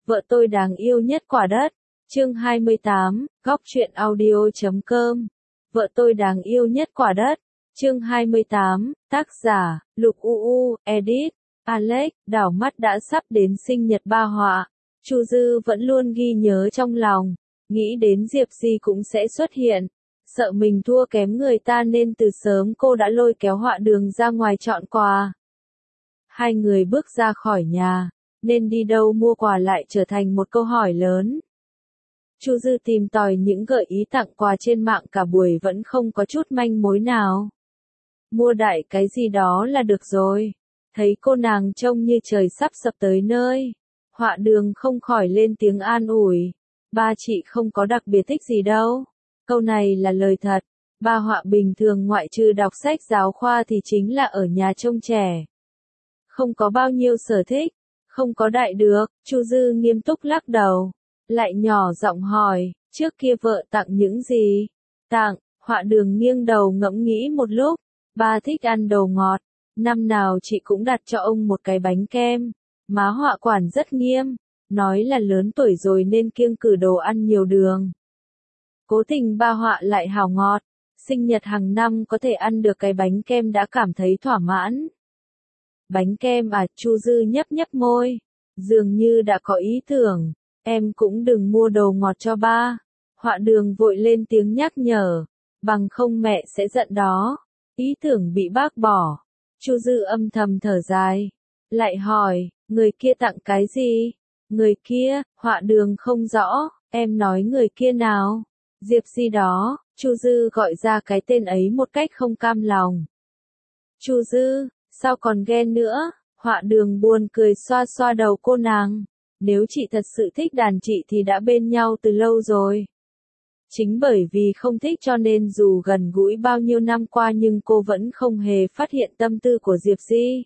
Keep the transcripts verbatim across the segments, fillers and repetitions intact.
Vợ tôi đáng yêu nhất quả đất. Chương hai mươi tám, góc truyện audio chấm com. Vợ tôi đáng yêu nhất quả đất. Chương hai mươi tám, tác giả, Lục u u, edit, Alex. Đảo mắt đã sắp đến sinh nhật Ba Họa. Chu Dư vẫn luôn ghi nhớ trong lòng, nghĩ đến Diệp Di cũng sẽ xuất hiện. Sợ mình thua kém người ta nên từ sớm cô đã lôi kéo Họa Đường ra ngoài chọn quà. Hai người bước ra khỏi nhà, nên đi đâu mua quà lại trở thành một câu hỏi lớn. Chu Dư tìm tòi những gợi ý tặng quà trên mạng cả buổi vẫn không có chút manh mối nào. Mua đại cái gì đó là được rồi. Thấy cô nàng trông như trời sắp sập tới nơi. Họa Đường không khỏi lên tiếng an ủi. Ba chị không có đặc biệt thích gì đâu. Câu này là lời thật. Ba Họa bình thường ngoại trừ đọc sách giáo khoa thì chính là ở nhà trông trẻ. Không có bao nhiêu sở thích. Không có đại được. Chu Dư nghiêm túc lắc đầu. Lại nhỏ giọng hỏi, trước kia vợ tặng những gì? Tặng, Họa Đường nghiêng đầu ngẫm nghĩ một lúc. Ba thích ăn đồ ngọt. Năm nào chị cũng đặt cho ông một cái bánh kem. Má Họa quản rất nghiêm. Nói là lớn tuổi rồi nên kiêng cử đồ ăn nhiều đường. Cố tình ba Họa lại hào ngọt. Sinh nhật hàng năm có thể ăn được cái bánh kem đã cảm thấy thỏa mãn. Bánh kem à? Chu Dư nhấp nhấp môi. Dường như đã có ý tưởng. Em cũng đừng mua đồ ngọt cho ba. Họa Đường vội lên tiếng nhắc nhở. Bằng không mẹ sẽ giận đó. Ý tưởng bị bác bỏ. Chu Dư âm thầm thở dài. Lại hỏi, người kia tặng cái gì? Người kia, Họa Đường không rõ. Em nói người kia nào? Diệp Di đó. Chu Dư gọi ra cái tên ấy một cách không cam lòng. Chu Dư, sao còn ghen nữa? Họa Đường buồn cười xoa xoa đầu cô nàng. Nếu chị thật sự thích đàn chị thì đã bên nhau từ lâu rồi. Chính bởi vì không thích cho nên dù gần gũi bao nhiêu năm qua nhưng cô vẫn không hề phát hiện tâm tư của Diệp Di.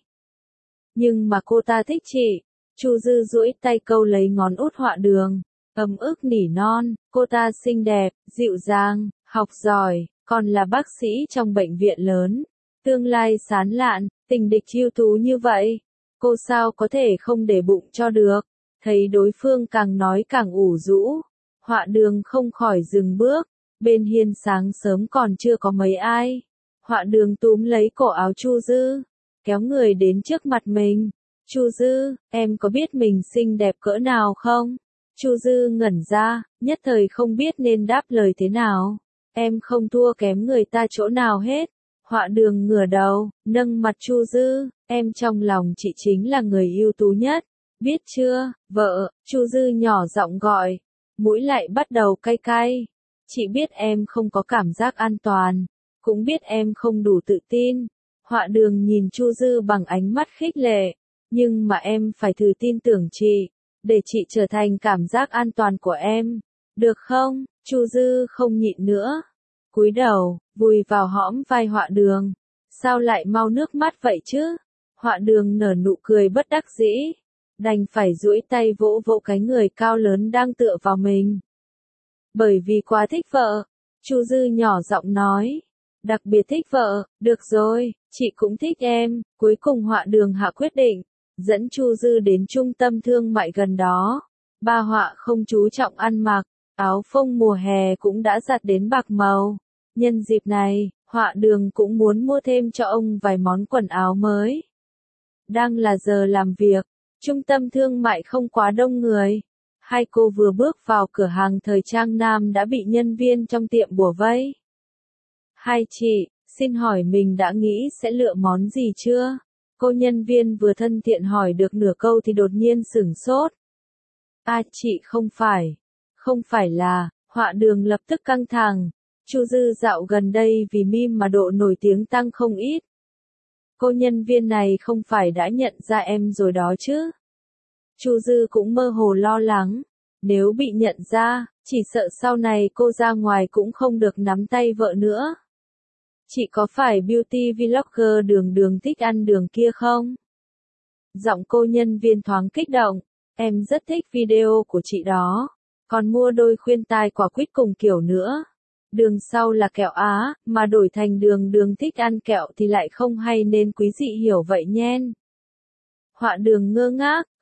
Nhưng mà cô ta thích chị. Chu Dư duỗi tay câu lấy ngón út Họa Đường. Ấm ức nỉ non, cô ta xinh đẹp, dịu dàng, học giỏi, còn là bác sĩ trong bệnh viện lớn. Tương lai sáng lạn, tình địch ưu tú như vậy. Cô sao có thể không để bụng cho được. Thấy đối phương càng nói càng ủ rũ. Họa Đường không khỏi dừng bước. Bên hiên sáng sớm còn chưa có mấy ai. Họa Đường túm lấy cổ áo Chu Dư. Kéo người đến trước mặt mình. Chu Dư, em có biết mình xinh đẹp cỡ nào không? Chu Dư ngẩn ra, nhất thời không biết nên đáp lời thế nào. Em không thua kém người ta chỗ nào hết. Họa Đường ngửa đầu, nâng mặt Chu Dư. Em trong lòng chị chính là người ưu tú nhất. Biết chưa, vợ? Chu Dư nhỏ giọng gọi. Mũi lại bắt đầu cay cay. Chị biết em không có cảm giác an toàn. Cũng biết em không đủ tự tin. Họa Đường nhìn Chu Dư bằng ánh mắt khích lệ. Nhưng mà em phải thử tin tưởng chị. Để chị trở thành cảm giác an toàn của em. Được không? Chu Dư không nhịn nữa. Cúi đầu, vùi vào hõm vai Họa Đường. Sao lại mau nước mắt vậy chứ? Họa Đường nở nụ cười bất đắc dĩ. Đành phải duỗi tay vỗ vỗ cái người cao lớn đang tựa vào mình. Bởi vì quá thích vợ. Chu Dư nhỏ giọng nói. Đặc biệt thích vợ, được rồi, chị cũng thích em. Cuối cùng Họa Đường hạ quyết định. Dẫn Chu Dư đến trung tâm thương mại gần đó. Ba Họa không chú trọng ăn mặc. Áo phông mùa hè cũng đã giặt đến bạc màu. Nhân dịp này, Họa Đường cũng muốn mua thêm cho ông vài món quần áo mới. Đang là giờ làm việc. Trung tâm thương mại không quá đông người. Hai cô vừa bước vào cửa hàng thời trang nam đã bị nhân viên trong tiệm bủa vây. Hai chị, xin hỏi mình đã nghĩ sẽ lựa món gì chưa? Cô nhân viên vừa thân thiện hỏi được nửa câu thì đột nhiên sửng sốt. À chị không phải. Không phải là, Họa Đường lập tức căng thẳng. Chu Dư dạo gần đây vì meme mà độ nổi tiếng tăng không ít. Cô nhân viên này không phải đã nhận ra em rồi đó chứ? Chu Dư cũng mơ hồ lo lắng. Nếu bị nhận ra, chỉ sợ sau này cô ra ngoài cũng không được nắm tay vợ nữa. Chị có phải beauty vlogger Đường Đường thích ăn đường kia không? Giọng cô nhân viên thoáng kích động. Em rất thích video của chị đó. Còn mua đôi khuyên tai quả quýt cùng kiểu nữa. Đường sau là kẹo Á, mà đổi thành Đường Đường thích ăn kẹo thì lại không hay nên quý dị hiểu vậy nhen. Họa Đường ngơ ngác,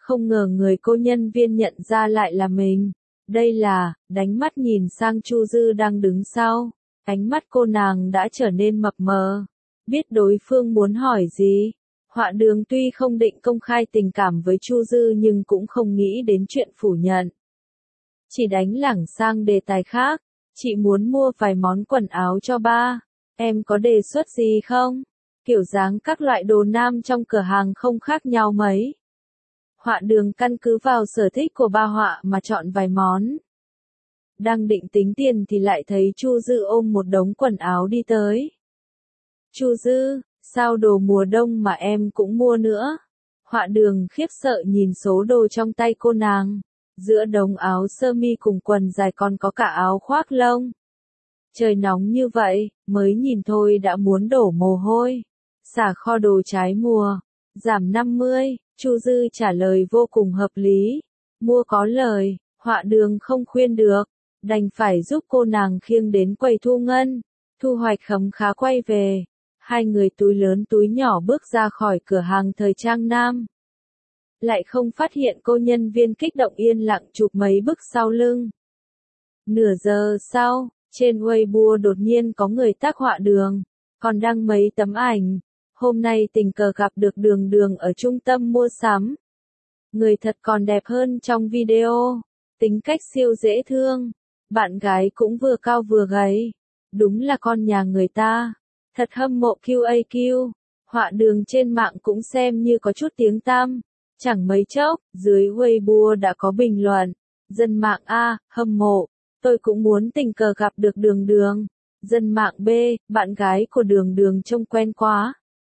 Không ngờ người cô nhân viên nhận ra lại là mình. Đây là, đánh mắt nhìn sang Chu Dư đang đứng sau. Ánh mắt cô nàng đã trở nên mập mờ. Biết đối phương muốn hỏi gì. Họa Đường tuy không định công khai tình cảm với Chu Dư nhưng cũng không nghĩ đến chuyện phủ nhận. Chỉ đánh lảng sang đề tài khác. Chị muốn mua vài món quần áo cho ba. Em có đề xuất gì không? Kiểu dáng các loại đồ nam trong cửa hàng không khác nhau mấy. Họa Đường căn cứ vào sở thích của ba Họa mà chọn vài món. Đang định tính tiền thì lại thấy Chu Dư ôm một đống quần áo đi tới. Chu Dư, sao đồ mùa đông mà em cũng mua nữa? Họa Đường khiếp sợ nhìn số đồ trong tay cô nàng. Giữa đống áo sơ mi cùng quần dài còn có cả áo khoác lông. Trời nóng như vậy, mới nhìn thôi đã muốn đổ mồ hôi. Xả kho đồ trái mùa, giảm năm mươi, Chu Dư trả lời vô cùng hợp lý. Mua có lời, Họa Đường không khuyên được, đành phải giúp cô nàng khiêng đến quầy thu ngân. Thu hoạch khấm khá quay về. Hai người túi lớn túi nhỏ bước ra khỏi cửa hàng thời trang nam. Lại không phát hiện cô nhân viên kích động yên lặng chụp mấy bức sau lưng. Nửa giờ sau, trên Weibo đột nhiên có người tag Họa Đường, còn đăng mấy tấm ảnh. Hôm nay tình cờ gặp được Đường Đường ở trung tâm mua sắm. Người thật còn đẹp hơn trong video. Tính cách siêu dễ thương. Bạn gái cũng vừa cao vừa gầy. Đúng là con nhà người ta. Thật hâm mộ quy a quy. Họa Đường trên mạng cũng xem như có chút tiếng tăm. Chẳng mấy chốc, dưới Weibo đã có bình luận. Dân mạng A, hâm mộ. Tôi cũng muốn tình cờ gặp được Đường Đường. Dân mạng B, bạn gái của Đường Đường trông quen quá.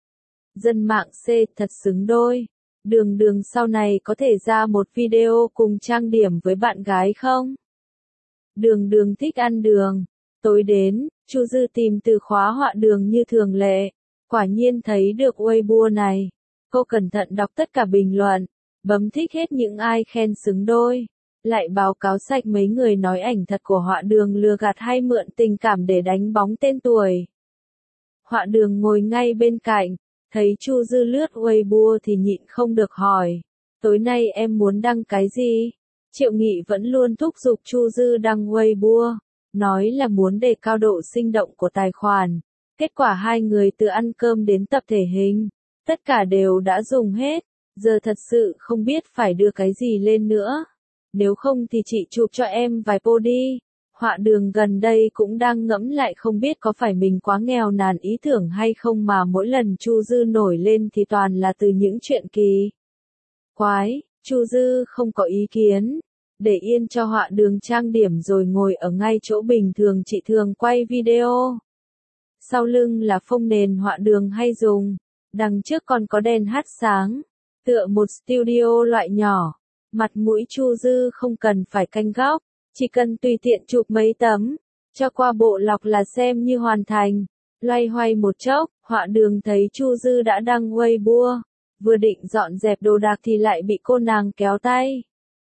Dân mạng C, thật xứng đôi. Đường Đường sau này có thể ra một video cùng trang điểm với bạn gái không? Đường Đường thích ăn đường. Tối đến, Chu Dư tìm từ khóa Họa Đường như thường lệ. Quả nhiên thấy được Weibo này. Cô cẩn thận đọc tất cả bình luận. Bấm thích hết những ai khen xứng đôi. Lại báo cáo sạch mấy người nói ảnh thật của Họa Đường lừa gạt hay mượn tình cảm để đánh bóng tên tuổi. Họa Đường ngồi ngay bên cạnh. Thấy Chu Dư lướt Weibo thì nhịn không được hỏi. Tối nay em muốn đăng cái gì? Triệu Nghị vẫn luôn thúc giục Chu Dư đăng Weibo. Nói là muốn đề cao độ sinh động của tài khoản. Kết quả hai người từ ăn cơm đến tập thể hình. Tất cả đều đã dùng hết. Giờ thật sự không biết phải đưa cái gì lên nữa. Nếu không thì chị chụp cho em vài po đi. Họa Đường gần đây cũng đang ngẫm lại không biết có phải mình quá nghèo nàn ý tưởng hay không mà mỗi lần Chu Dư nổi lên thì toàn là từ những chuyện kỳ quái. Chu Dư không có ý kiến. Để yên cho Họa Đường trang điểm rồi ngồi ở ngay chỗ bình thường chị thường quay video. Sau lưng là phông nền Họa Đường hay dùng. Đằng trước còn có đèn hát sáng. Tựa một studio loại nhỏ. Mặt mũi Chu Dư không cần phải canh góc. Chỉ cần tùy tiện chụp mấy tấm. Cho qua bộ lọc là xem như hoàn thành. Loay hoay một chốc, Họa Đường thấy Chu Dư đã đăng Weibo. Vừa định dọn dẹp đồ đạc thì lại bị cô nàng kéo tay.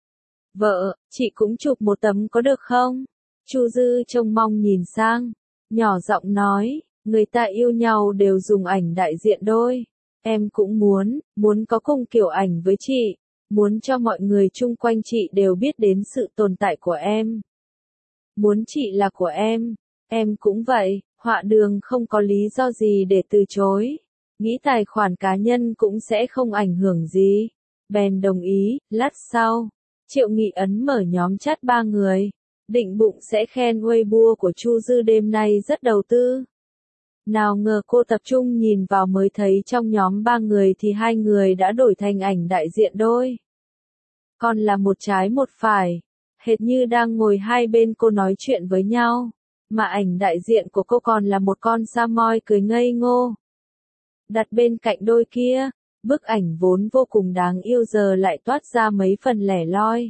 Vợ, chị cũng chụp một tấm có được không? Chu Dư trông mong nhìn sang. Nhỏ giọng nói, người ta yêu nhau đều dùng ảnh đại diện đôi. Em cũng muốn, muốn có cùng kiểu ảnh với chị. Muốn cho mọi người chung quanh chị đều biết đến sự tồn tại của em. Muốn chị là của em. Em cũng vậy, Họa Đường không có lý do gì để từ chối. Nghĩ tài khoản cá nhân cũng sẽ không ảnh hưởng gì. Bèn đồng ý, lát sau. Triệu Nghị ấn mở nhóm chat ba người. Định bụng sẽ khen Weibo của Chu Dư đêm nay rất đầu tư. Nào ngờ cô tập trung nhìn vào mới thấy trong nhóm ba người thì hai người đã đổi thành ảnh đại diện đôi. Còn là một trái một phải. Hệt như đang ngồi hai bên cô nói chuyện với nhau. Mà ảnh đại diện của cô còn là một con sa moi cười ngây ngô. Đặt bên cạnh đôi kia, bức ảnh vốn vô cùng đáng yêu giờ lại toát ra mấy phần lẻ loi.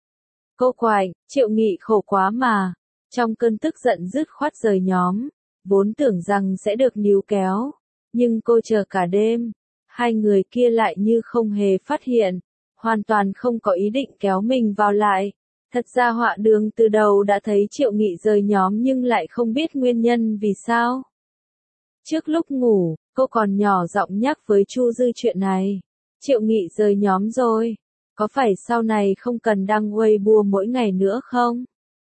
Cô quạnh, Triệu Nghị khổ quá mà. Trong cơn tức giận dứt khoát rời nhóm. Vốn tưởng rằng sẽ được níu kéo. Nhưng cô chờ cả đêm. Hai người kia lại như không hề phát hiện. Hoàn toàn không có ý định kéo mình vào lại. Thật ra Họa Đường từ đầu đã thấy Triệu Nghị rời nhóm nhưng lại không biết nguyên nhân vì sao. Trước lúc ngủ, cô còn nhỏ giọng nhắc với Chu Dư chuyện này. Triệu Nghị rời nhóm rồi. có phải sau này không cần đăng Weibo mỗi ngày nữa không?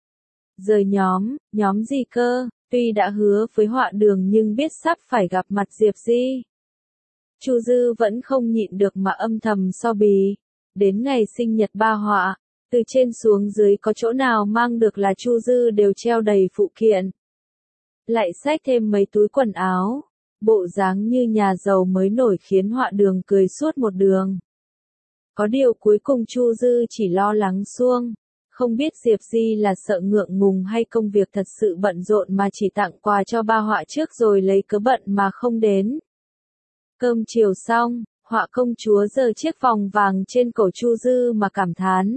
Rời nhóm, nhóm gì cơ, tuy đã hứa với Họa Đường nhưng biết sắp phải gặp mặt Diệp Di. Chu Dư vẫn không nhịn được mà âm thầm so bì. Đến ngày sinh nhật ba Họa, từ trên xuống dưới có chỗ nào mang được là Chu Dư đều treo đầy phụ kiện. Lại xách thêm mấy túi quần áo, bộ dáng như nhà giàu mới nổi khiến Họa Đường cười suốt một đường. Có điều cuối cùng Chu Dư chỉ lo lắng suông, không biết Diệp Di là sợ ngượng ngùng hay công việc thật sự bận rộn mà chỉ tặng quà cho ba Họa trước rồi lấy cớ bận mà không đến. Cơm chiều xong, Họa công chúa giơ chiếc vòng vàng trên cổ Chu Dư mà cảm thán.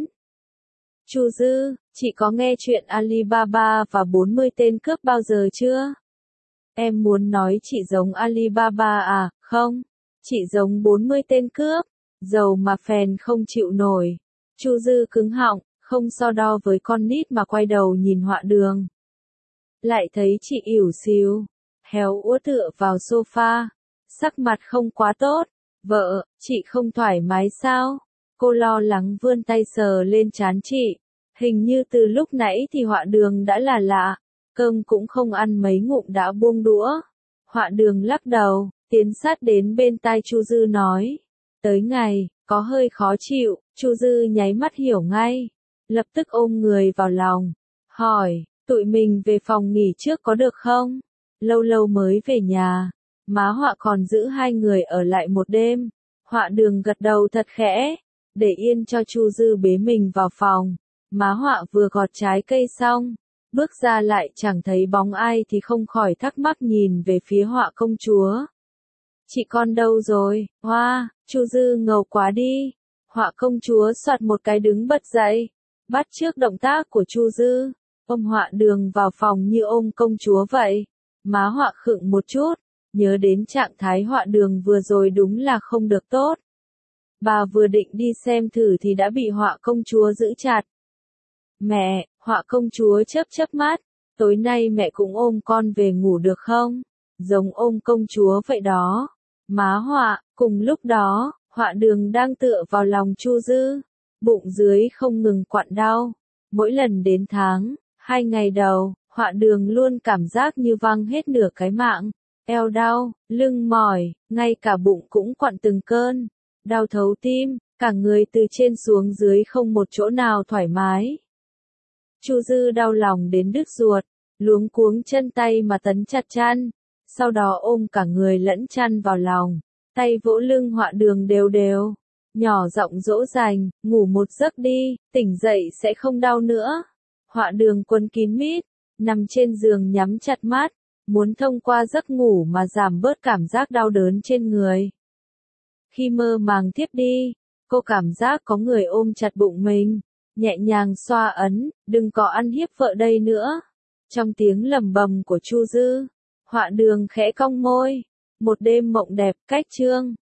Chu Dư, chị có nghe chuyện Alibaba và bốn mươi tên cướp bao giờ chưa? Em muốn nói chị giống Alibaba à, không? Chị giống bốn mươi tên cướp, giàu mà phèn không chịu nổi. Chu Dư cứng họng, không so đo với con nít mà quay đầu nhìn Họa Đường. Lại thấy chị ỉu xìu, héo úa tựa vào sofa, sắc mặt không quá tốt. Vợ, chị không thoải mái sao? Cô lo lắng vươn tay sờ lên trán chị. Hình như từ lúc nãy thì Họa Đường đã là lạ, cơm cũng không ăn mấy ngụm đã buông đũa. Họa Đường lắc đầu, tiến sát đến bên tai Chu Dư nói. Tới ngày, có hơi khó chịu, Chu Dư nháy mắt hiểu ngay. Lập tức ôm người vào lòng. Hỏi, tụi mình về phòng nghỉ trước có được không? Lâu lâu mới về nhà. Má Họa còn giữ hai người ở lại một đêm. Họa Đường gật đầu thật khẽ, để yên cho Chu Dư bế mình vào phòng. Má Họa vừa gọt trái cây xong, bước ra lại chẳng thấy bóng ai thì không khỏi thắc mắc nhìn về phía Họa công chúa. Chị con đâu rồi? Hoa, Chu Dư ngầu quá đi. Họa công chúa soạt một cái đứng bật dậy, bắt chước động tác của Chu Dư, ôm Họa Đường vào phòng như ôm công chúa vậy. Má Họa khựng một chút, nhớ đến trạng thái Họa Đường vừa rồi đúng là không được tốt. Bà vừa định đi xem thử thì đã bị Họa công chúa giữ chặt. Mẹ, Họa công chúa chớp chớp mắt, tối nay mẹ cũng ôm con về ngủ được không? Giống ôm công chúa vậy đó. Má Họa, cùng lúc đó, Họa Đường đang tựa vào lòng Chu Dư, bụng dưới không ngừng quặn đau. Mỗi lần đến tháng, hai ngày đầu, Họa Đường luôn cảm giác như văng hết nửa cái mạng, eo đau, lưng mỏi, ngay cả bụng cũng quặn từng cơn, đau thấu tim, cả người từ trên xuống dưới không một chỗ nào thoải mái. Chu Dư đau lòng đến đứt ruột, luống cuống chân tay mà tấn chặt chăn, sau đó ôm cả người lẫn chăn vào lòng, tay vỗ lưng Họa Đường đều đều, nhỏ giọng dỗ dành, ngủ một giấc đi, tỉnh dậy sẽ không đau nữa. Họa Đường quấn kín mít, nằm trên giường nhắm chặt mắt, muốn thông qua giấc ngủ mà giảm bớt cảm giác đau đớn trên người. Khi mơ màng tiếp đi, cô cảm giác có người ôm chặt bụng mình, nhẹ nhàng xoa ấn, đừng có ăn hiếp vợ đây nữa. Trong tiếng lầm bầm của Chu Dư, Họa Đường khẽ cong môi. Một đêm mộng đẹp, cách chương.